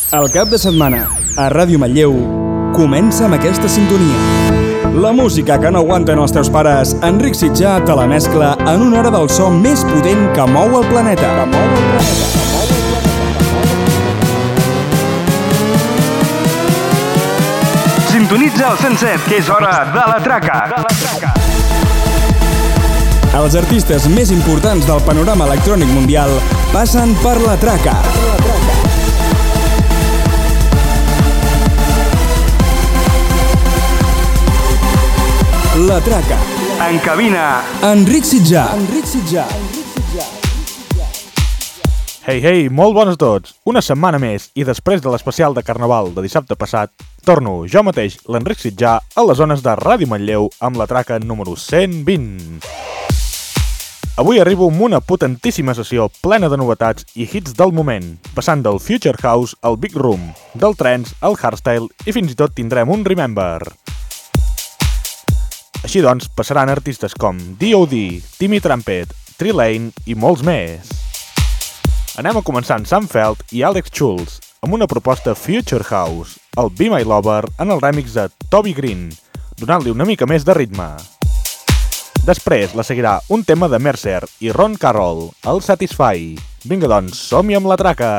El cap de setmana, a Ràdio Manlleu, comença amb aquesta sintonia. La música que no aguanten els teus pares, Enric Sitjà te la mescla en una hora del so més potent que mou el planeta. Sintonitza el 107, que és hora de la traca. Els artistes més importants del panorama electrònic mundial passen per la traca. La traca. En cabina, Enric Sitjà. Hey, molt bones a tots. Una setmana més i després de l'especial de Carnaval de dissabte passat, torno jo mateix, l'Enric Sitjà, a les zones de Ràdio Manlleu amb la traca número 120. Avui arribo amb una potentíssima sessió plena de novetats i hits del moment, passant del Future House al Big Room, del trance al hardstyle i fins i tot tindrem un Remember. Així doncs, passaran artistes com D.O.D., Timmy Trumpet, Tree Lane i molts més. Anem a començar amb Sam Feldt i Alex Schulz, amb una proposta Future House, el Be My Lover en el remix de Toby Green, donant-li una mica més de ritme. Després la seguirà un tema de Mercer i Ron Carroll, el Satisfy. Vinga doncs, som-hi amb la traca!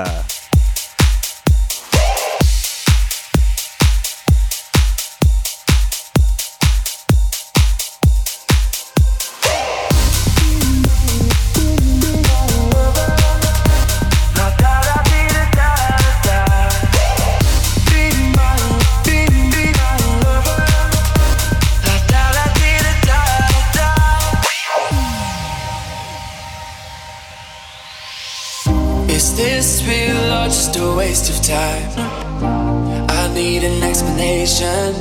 Is this real or just a waste of time? I need an explanation.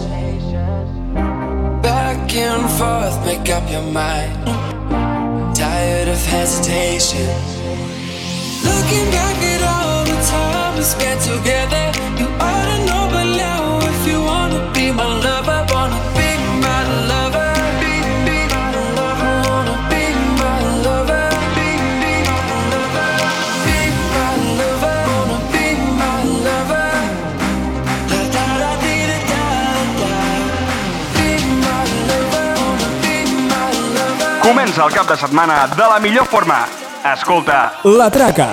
Back and forth, make up your mind. Tired of hesitation. Looking back at all the time we spent together, you ought to know by now if you wanna be my lover, wanna be my lover. Comença el cap de setmana de la millor forma. Escolta, La Traca.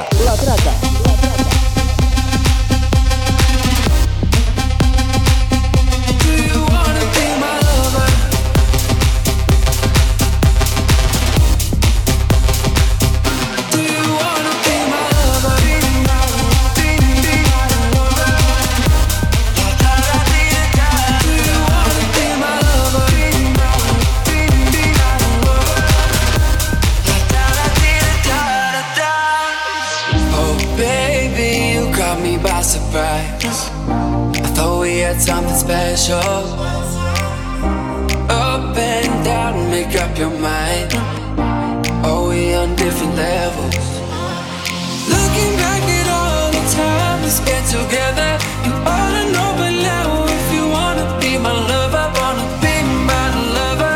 Surprise. I thought we had something special. Up and down, make up your mind. Are we on different levels? Looking back at all the time we spent together, you ought to know by now if you wanna be my lover, wanna be my lover.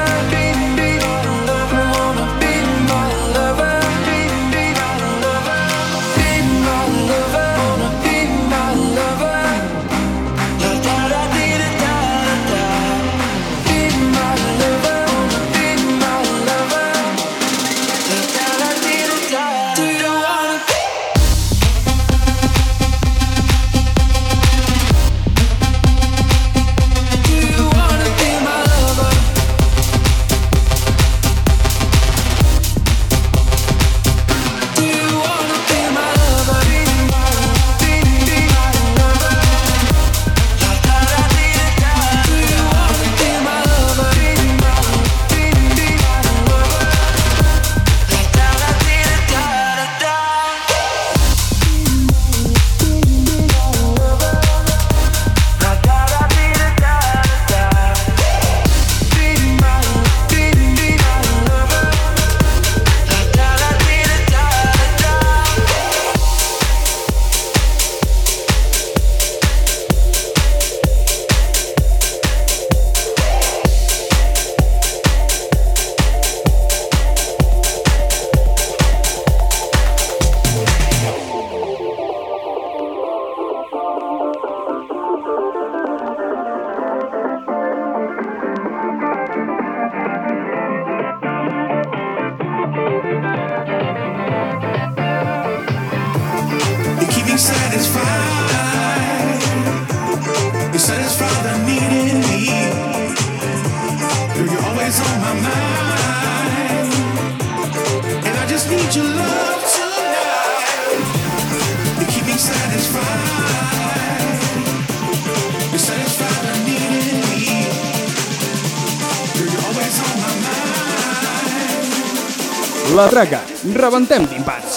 satisfied. You satisfy the need in me. You're always on my mind, and I just need your love tonight. You keep me satisfied. You satisfy the need in me. You're always on my mind. La Traca, rebentem timpans.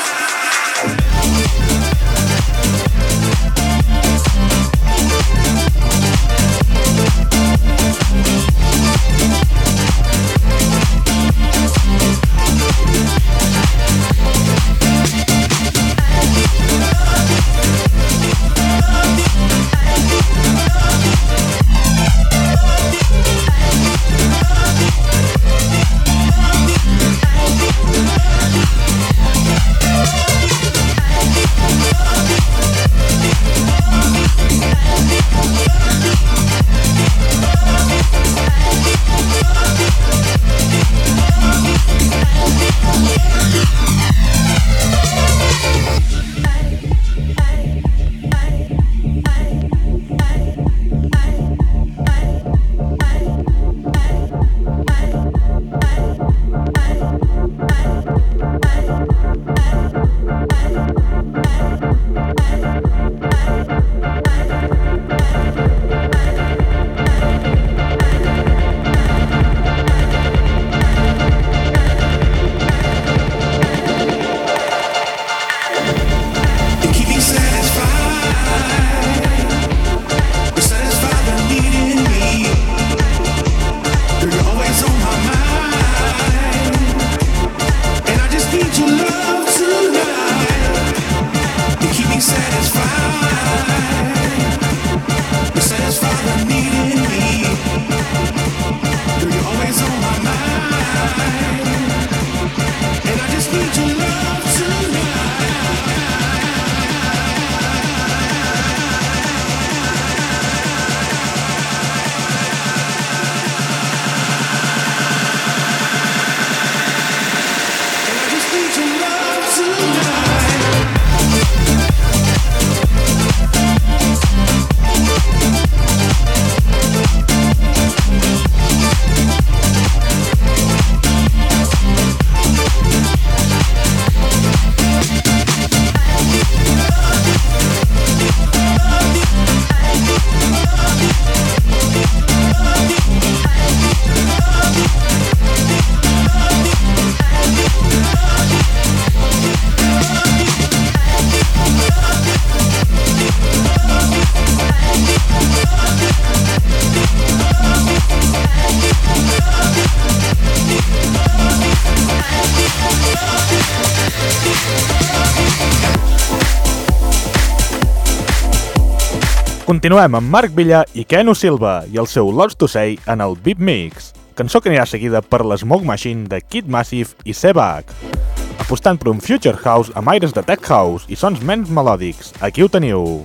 Continuem amb Marc Villa i Keno Silva i el seu Lost to Say en el Beat Mix, cançó que anirà seguida per l'Smoke Machine de Kid Massive i Sebag, apostant per un Future House amb aires de Tech House i sons menys melòdics. Aquí ho teniu.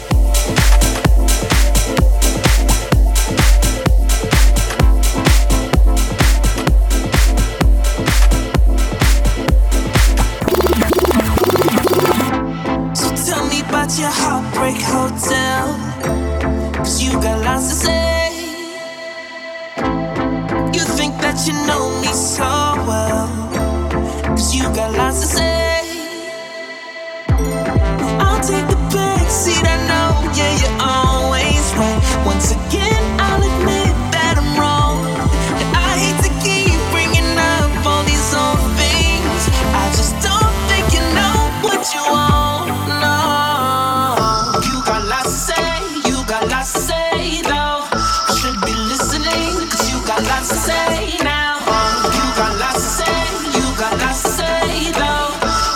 Your heartbreak hotel, 'cause you got lots to say. You think that you know me so well, 'cause you got lots to say. I'll take the back seat, I know, yeah, you're always right. Once again, I'll admit that I'm wrong, and I hate to keep bringing up all these old things. I just don't think you know what you want. Lots to say though, I should be listening, 'cause you got lots to say now. You got lots to say, you got lots to say though.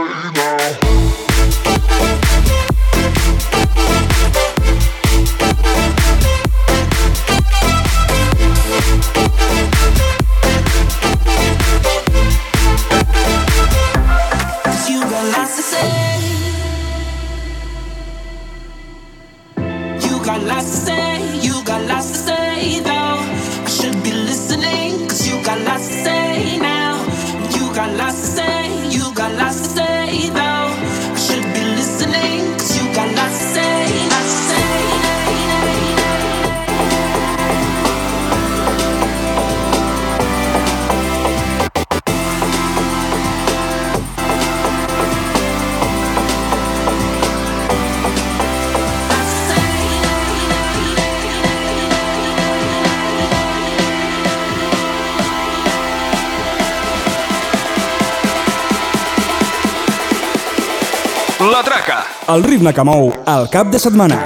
La Traca, el ritme que mou el cap de setmana.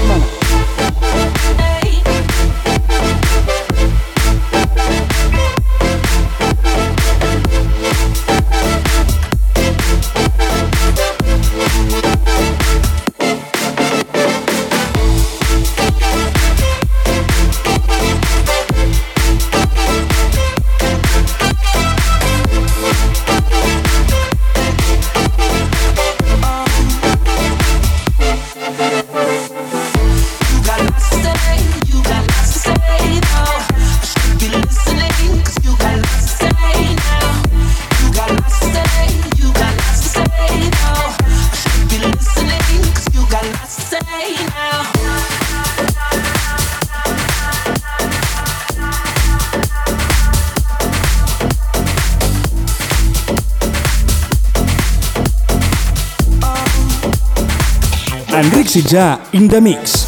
Enric Sitjà, in the mix.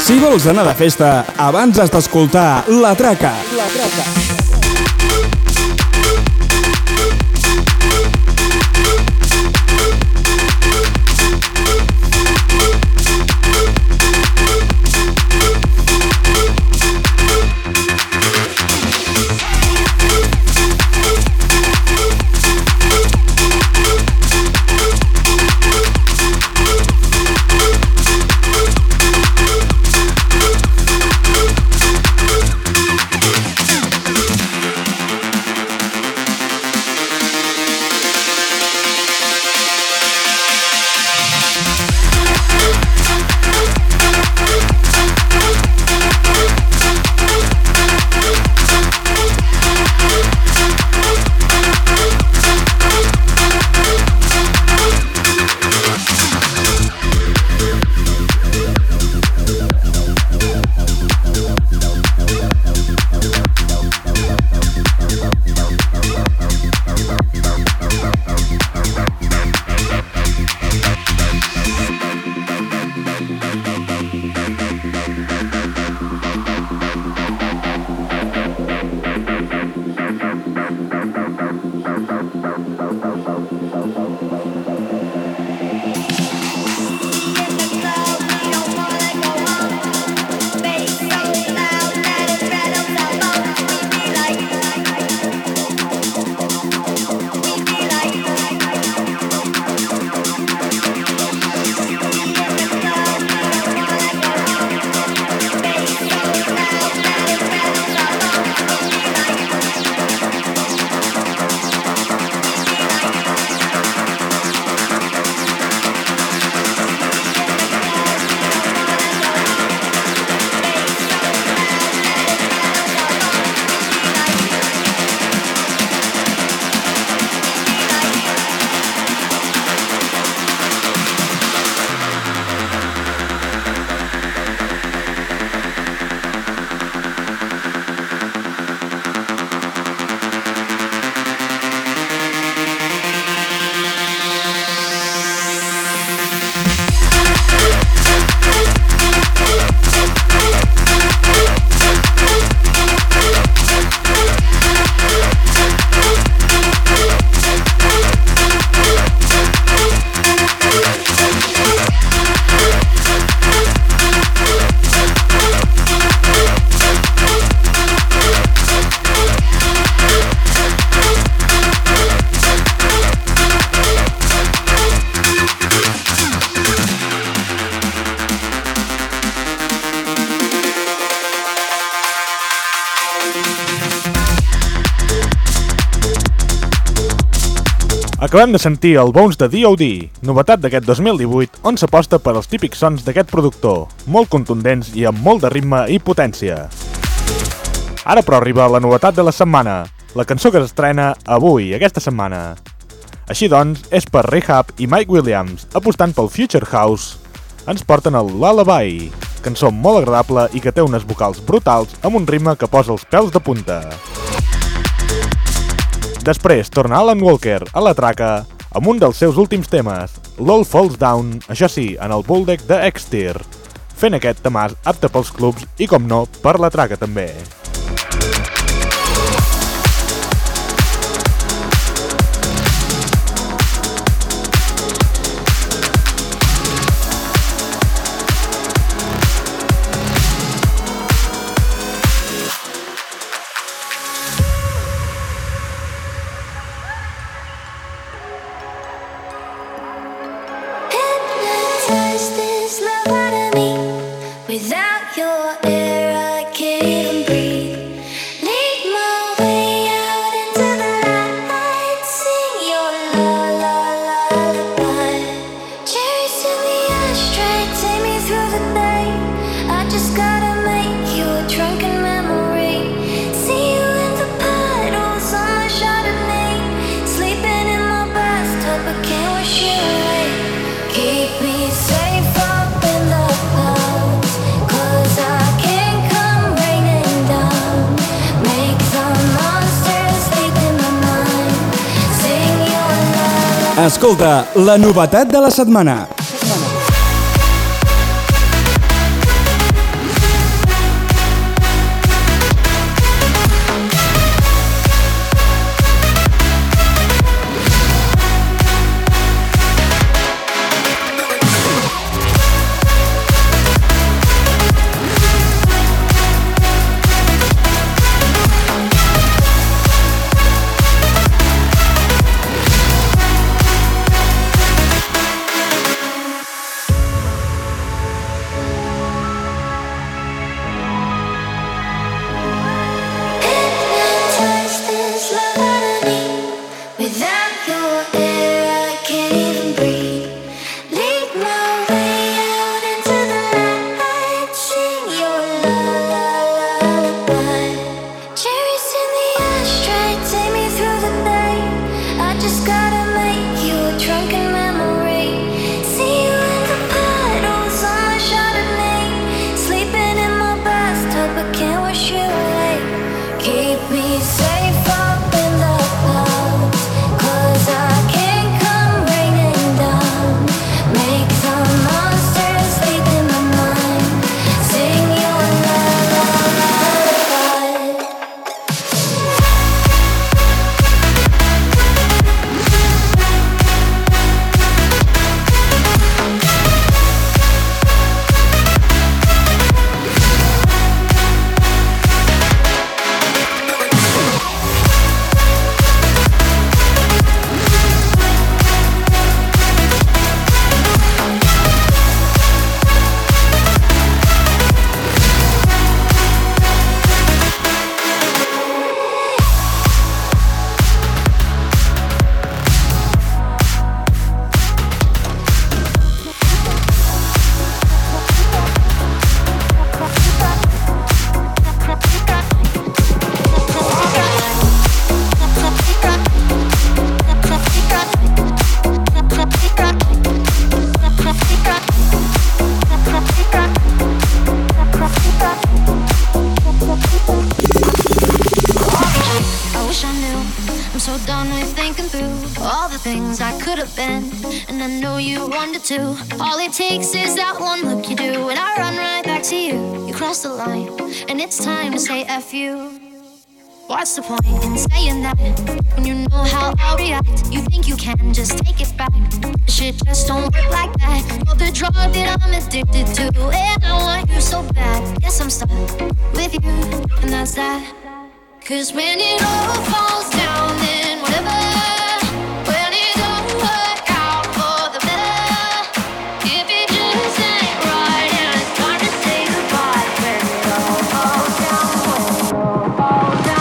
Si vols anar de festa, abans has d'escoltar La Traca. Acabem de sentir el Bones de D.O.D., novetat d'aquest 2018, on s'aposta per als típics sons d'aquest productor, molt contundents i amb molt de ritme i potència. Ara però arriba la novetat de la setmana, la cançó que s'estrena avui, aquesta setmana. Així doncs, és per Rehab i Mike Williams, apostant pel Future House, ens porten el Lullaby, cançó molt agradable i que té unes vocals brutals amb un ritme que posa els pèls de punta. Després torna Alan Walker a la traca amb un dels seus últims temes, l'All Falls Down, això sí, en el bulldeck de X-Tier, fent aquest temàs apte pels clubs i, com no, per la traca també. Without your air, I can't even breathe. Lead my way out into the light. Sing your lullaby. Cherries in the ashtray, take me through the day. I just gotta make you a drunken memory. See you in the puddles on my Chardonnay. Sleeping in my bathtub, but can't wash you away. Keep me safe up in the clouds. Escolta, la novetat de la setmana. a wonder too. All it takes is that one look you do, and I run right back to you. You cross the line, and it's time to say F you. What's the point in saying that when you know how I'll react? You think you can just take it back, but shit just don't work like that. You're the drug that I'm addicted to, and I want you so bad. Guess I'm stuck with you, and that's that. Cause when it all falls down, then whatever. When it don't work out for the better, if it just ain't right and it's time to say goodbye. When it all falls down, when it all falls down.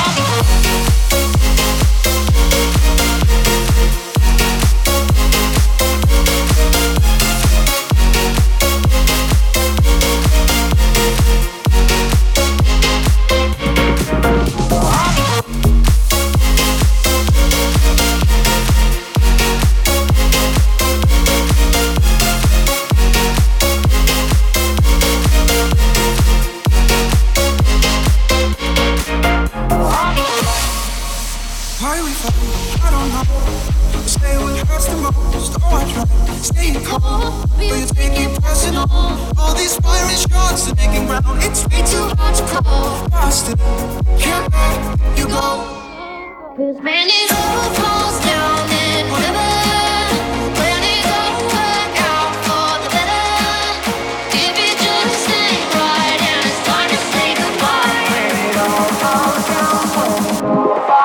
Why we fight? I don't know. Say what hurts the most. Oh, I try staying calm, but you take it personal. All these firing shots are making ground. It's way too hard to call. I still can't let you go. Cause when it all falls down, then whatever. When it don't work out for the better, if it just ain't right and it's time to say goodbye. When it all falls down, when it all falls down.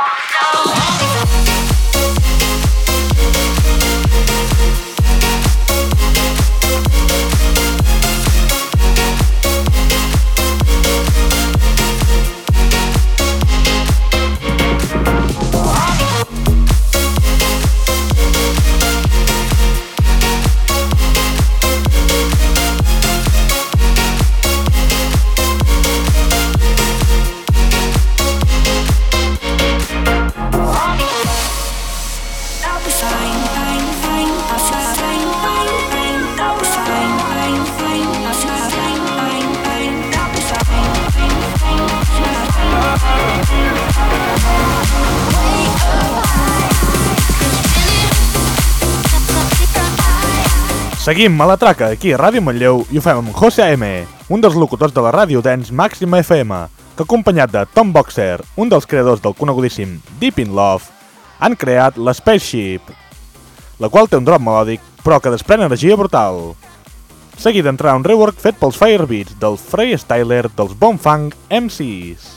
Seguim a la traca aquí a Ràdio Manlleu i ho fem amb José A.M., un dels locutors de la ràdio dance Màxima FM, que acompanyat de Tom Boxer, un dels creadors del conegudíssim Deep in Love, han creat la Spaceship, la qual té un drop melòdic però que desprèn energia brutal. Seguit d'entrar un rework fet pels Firebeats del freestyler dels Bonfunk MCs.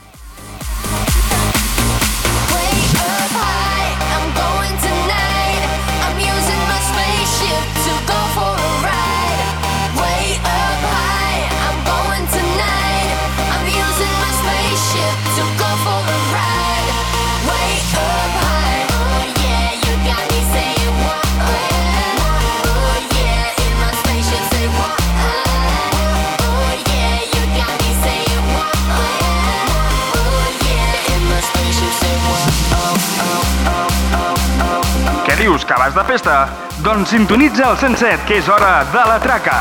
Dius que vas de festa? Doncs sintonitza el 107, que és hora de la traca.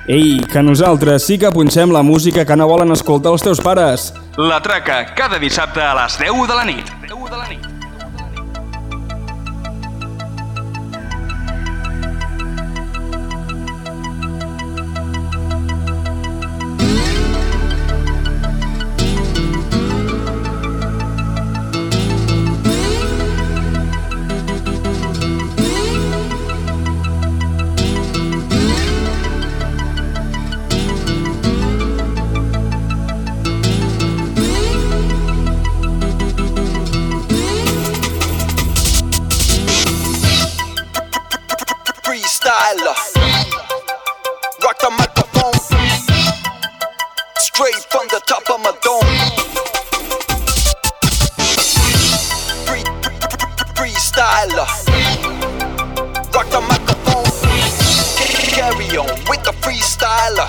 Ei, que nosaltres sí que punxem la música que no volen escoltar els teus pares. La Traca, cada dissabte a les 10 de la nit. Rock the microphone straight from the top of my dome. Freestyler. Rock the microphone. Carry on with the freestyler.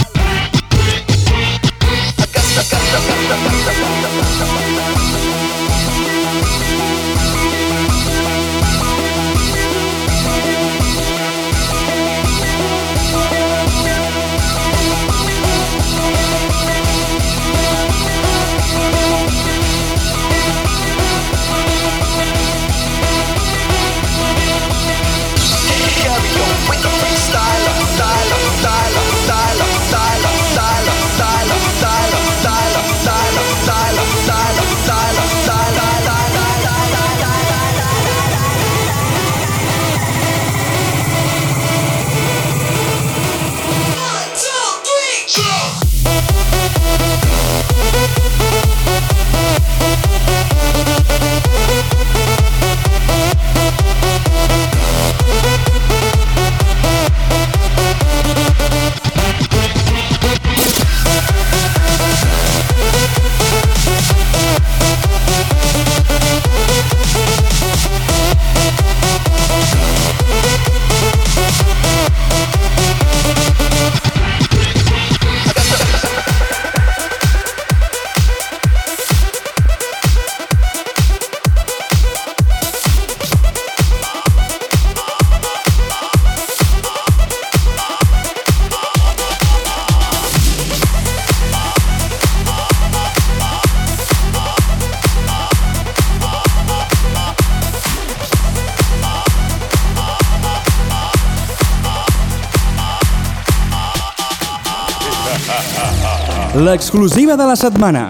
L'exclusiva de la setmana.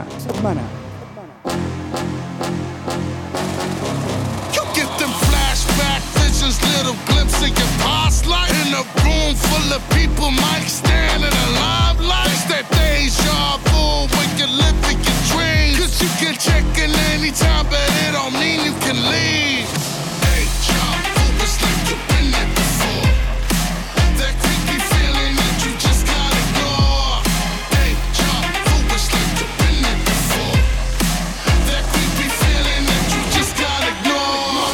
You get them flashback visions, little glimpse of your past life. In a room full of people, Mike standing alive like it's that deja vu when you live in your dreams. Cause you can check in anytime, but it don't mean you can leave. Deja vu, it's like you've been there before. That creepy feeling that you just can't ignore. Deja vu, it's like you've been there before. That creepy feeling that you just can't ignore.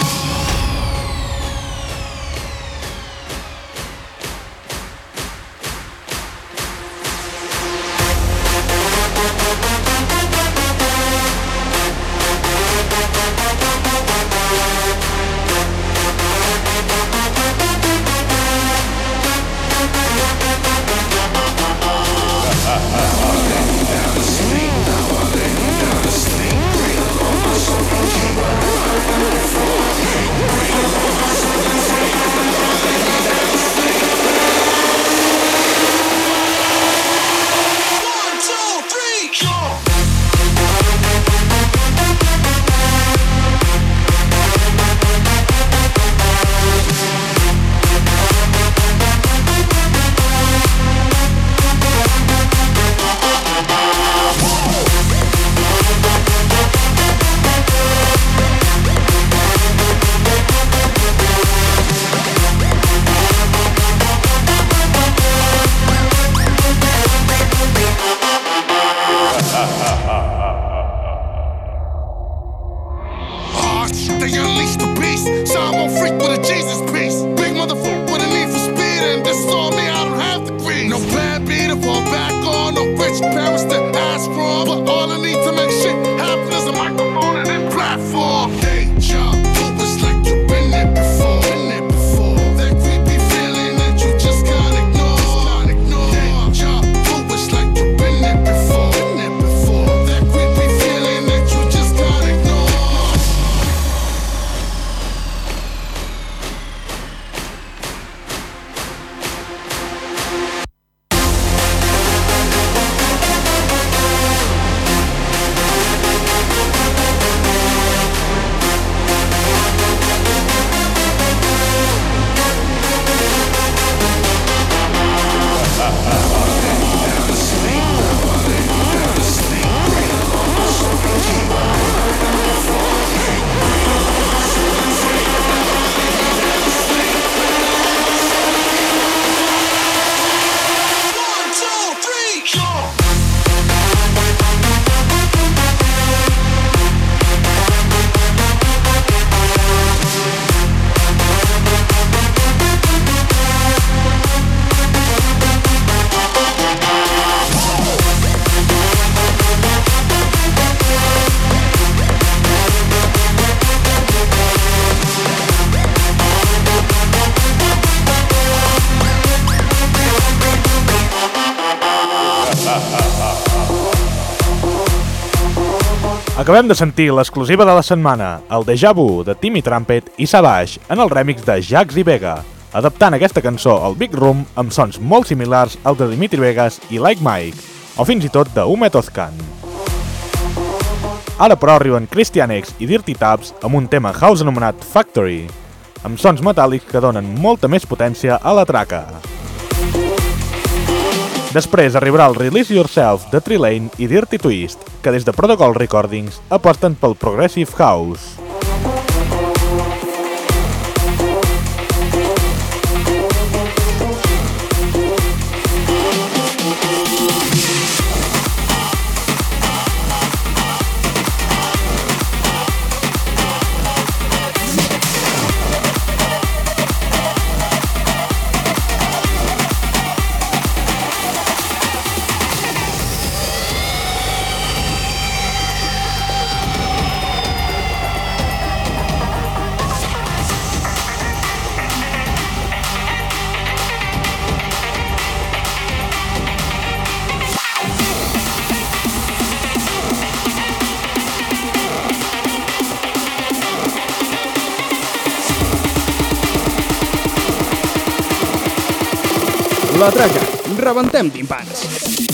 They unleash the beast, so I'm on freak with a Jesus piece. Big motherfucker with a need for speed, and this is all me, I don't have the grease. No plan B to fall back on, no rich parents to ask for. But all I need to make shit happen is a microphone and a platform. Deja vu, it's like you've been there before. That creepy feeling that you just can't ignore. Acabem de sentir l'exclusiva de la setmana, el Déjà Vu de Timmy Trumpet i Savage en el remix de Jax i Vega, adaptant aquesta cançó al Big Room amb sons molt similars al de Dimitri Vegas i Like Mike, o fins i tot de Umet Ozcan. Ara però arriben Christian X i Dirty Tabs amb un tema house anomenat Factory, amb sons metàl·lics que donen molta més potència a la traca. Després arribarà el Release Yourself de Trilane i Dirty Twist, que des de Protocol Recordings aposten pel Progressive House. La traca, rebentem timpans.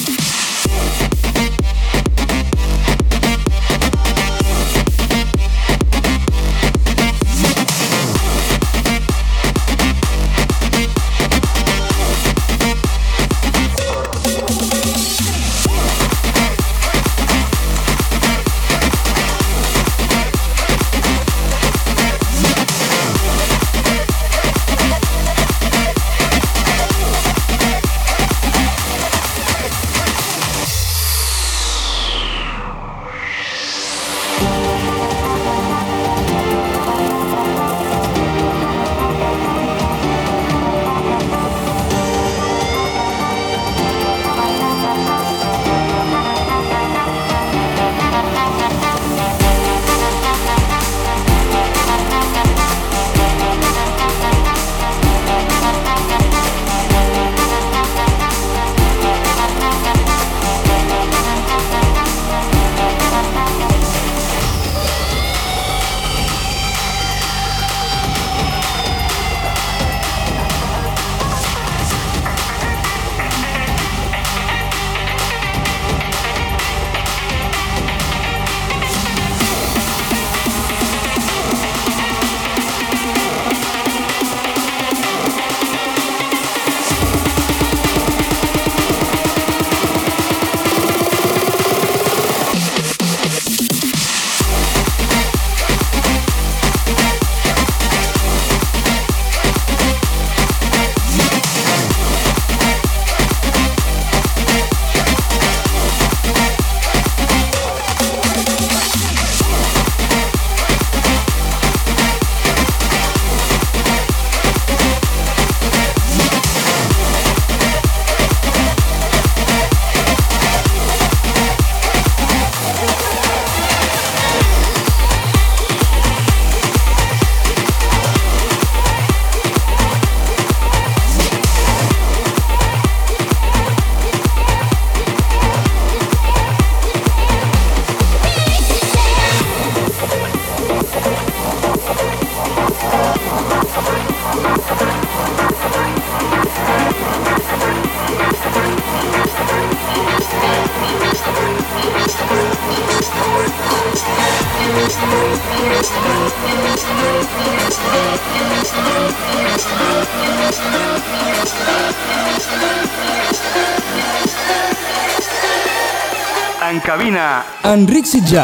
En cabina, Enric Sitjà.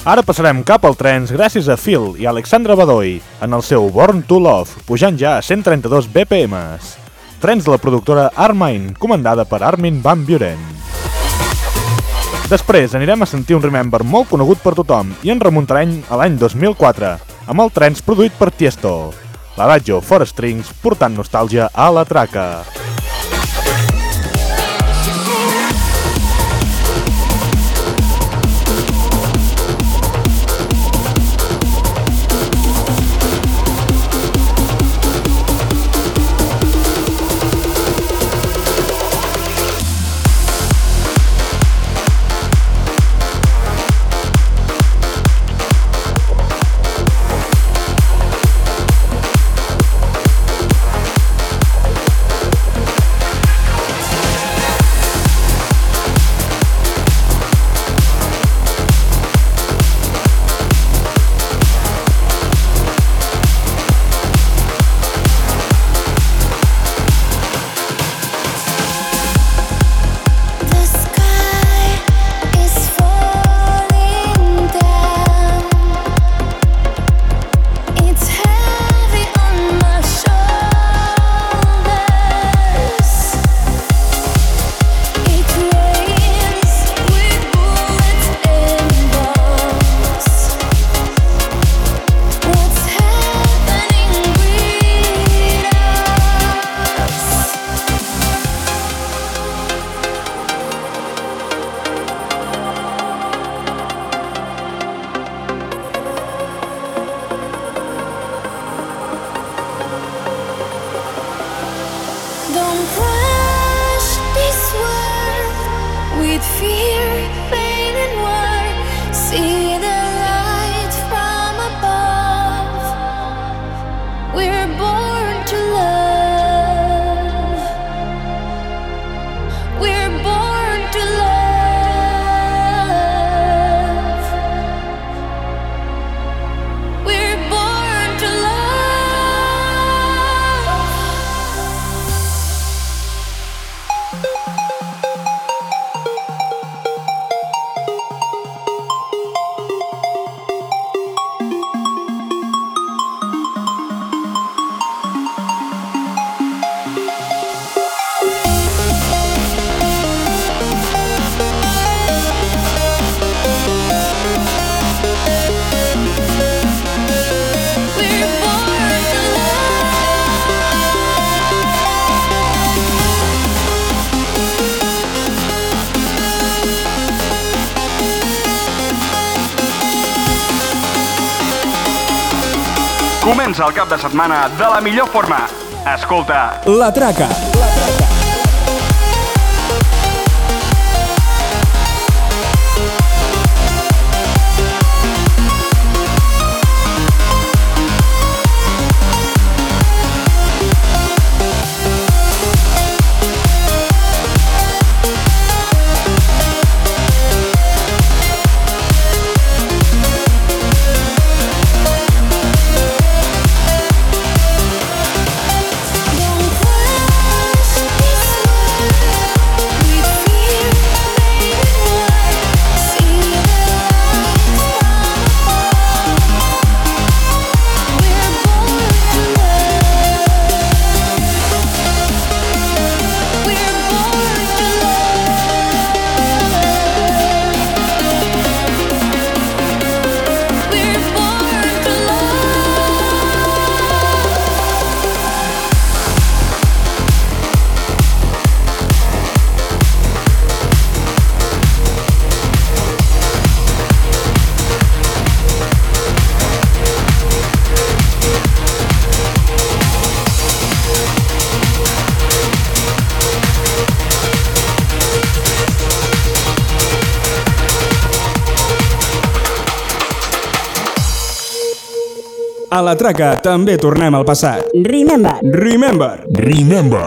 Ara passarem cap al trens gràcies a Phil i Alexandra Badoy en el seu Born to Love, pujant ja a 132 BPMs. Trens de la productora Armin, comandada per Armin van Buren. Després anirem a sentir un Remember molt conegut per tothom i ens remuntarem a l'any 2004, amb el Trens produït per Tiesto. L'Adagio for Strings portant nostàlgia a la traca. Comença el cap de setmana de la millor forma. Escolta La Traca. A La Traca també tornem al passat. Remember. Remember. Remember.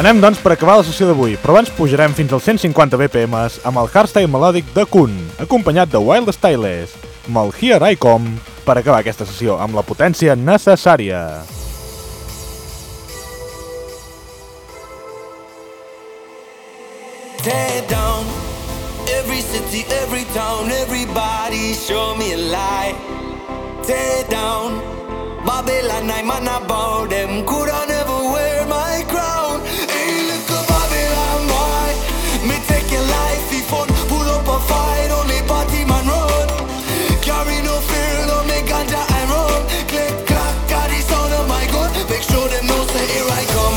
Donem, doncs, per acabar la sessió d'avui, però abans pujarem fins als 150 BPMs amb el hardstyle melòdic de Kun, acompanyat de Wild Styles, amb el Here I Come, per acabar aquesta sessió amb la potència necessària. Tear down every city, every town, everybody show me a light. Tear down Babylon, I'm on about them. Could I never wear my crown? Hey, look at Babylon, boy. Me take your life, be fun. Pull up a fight, only party man run. Carry no fear, no make ganja and rum. Click, clack, got the sound of my gun. Make sure them know say here I come.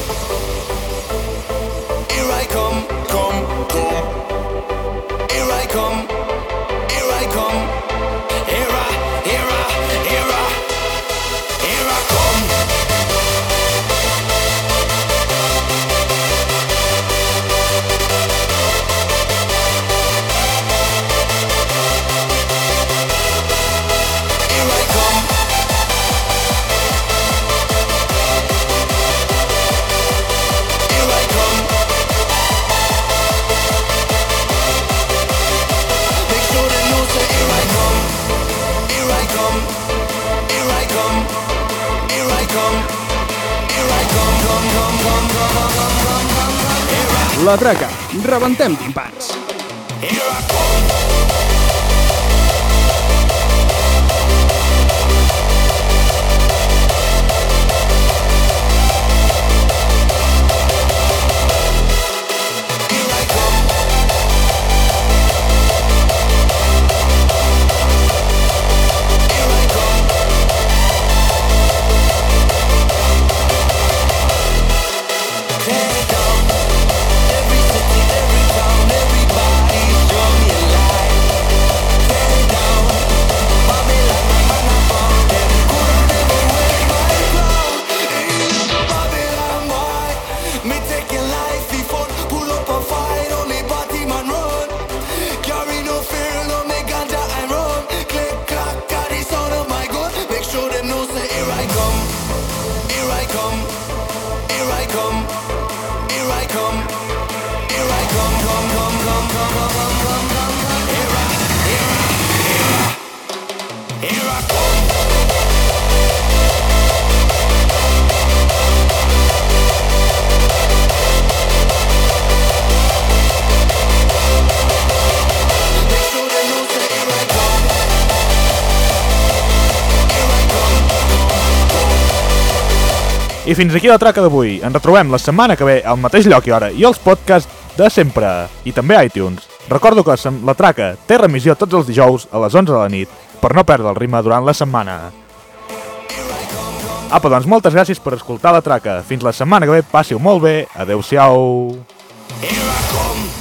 Here I come, come, come. Here I come, here I come. Here I come. La Traca, rebentem timpans. I fins aquí la traca d'avui. Ens retrobem la setmana que ve al mateix lloc i hora i els podcasts de sempre. I també iTunes. Recordo que la traca té remissió tots els dijous a les 11 de la nit per no perdre el ritme durant la setmana. Apa, doncs moltes gràcies per escoltar la traca. Fins la setmana que ve, passi-ho molt bé. Adeu-siau. Here I come.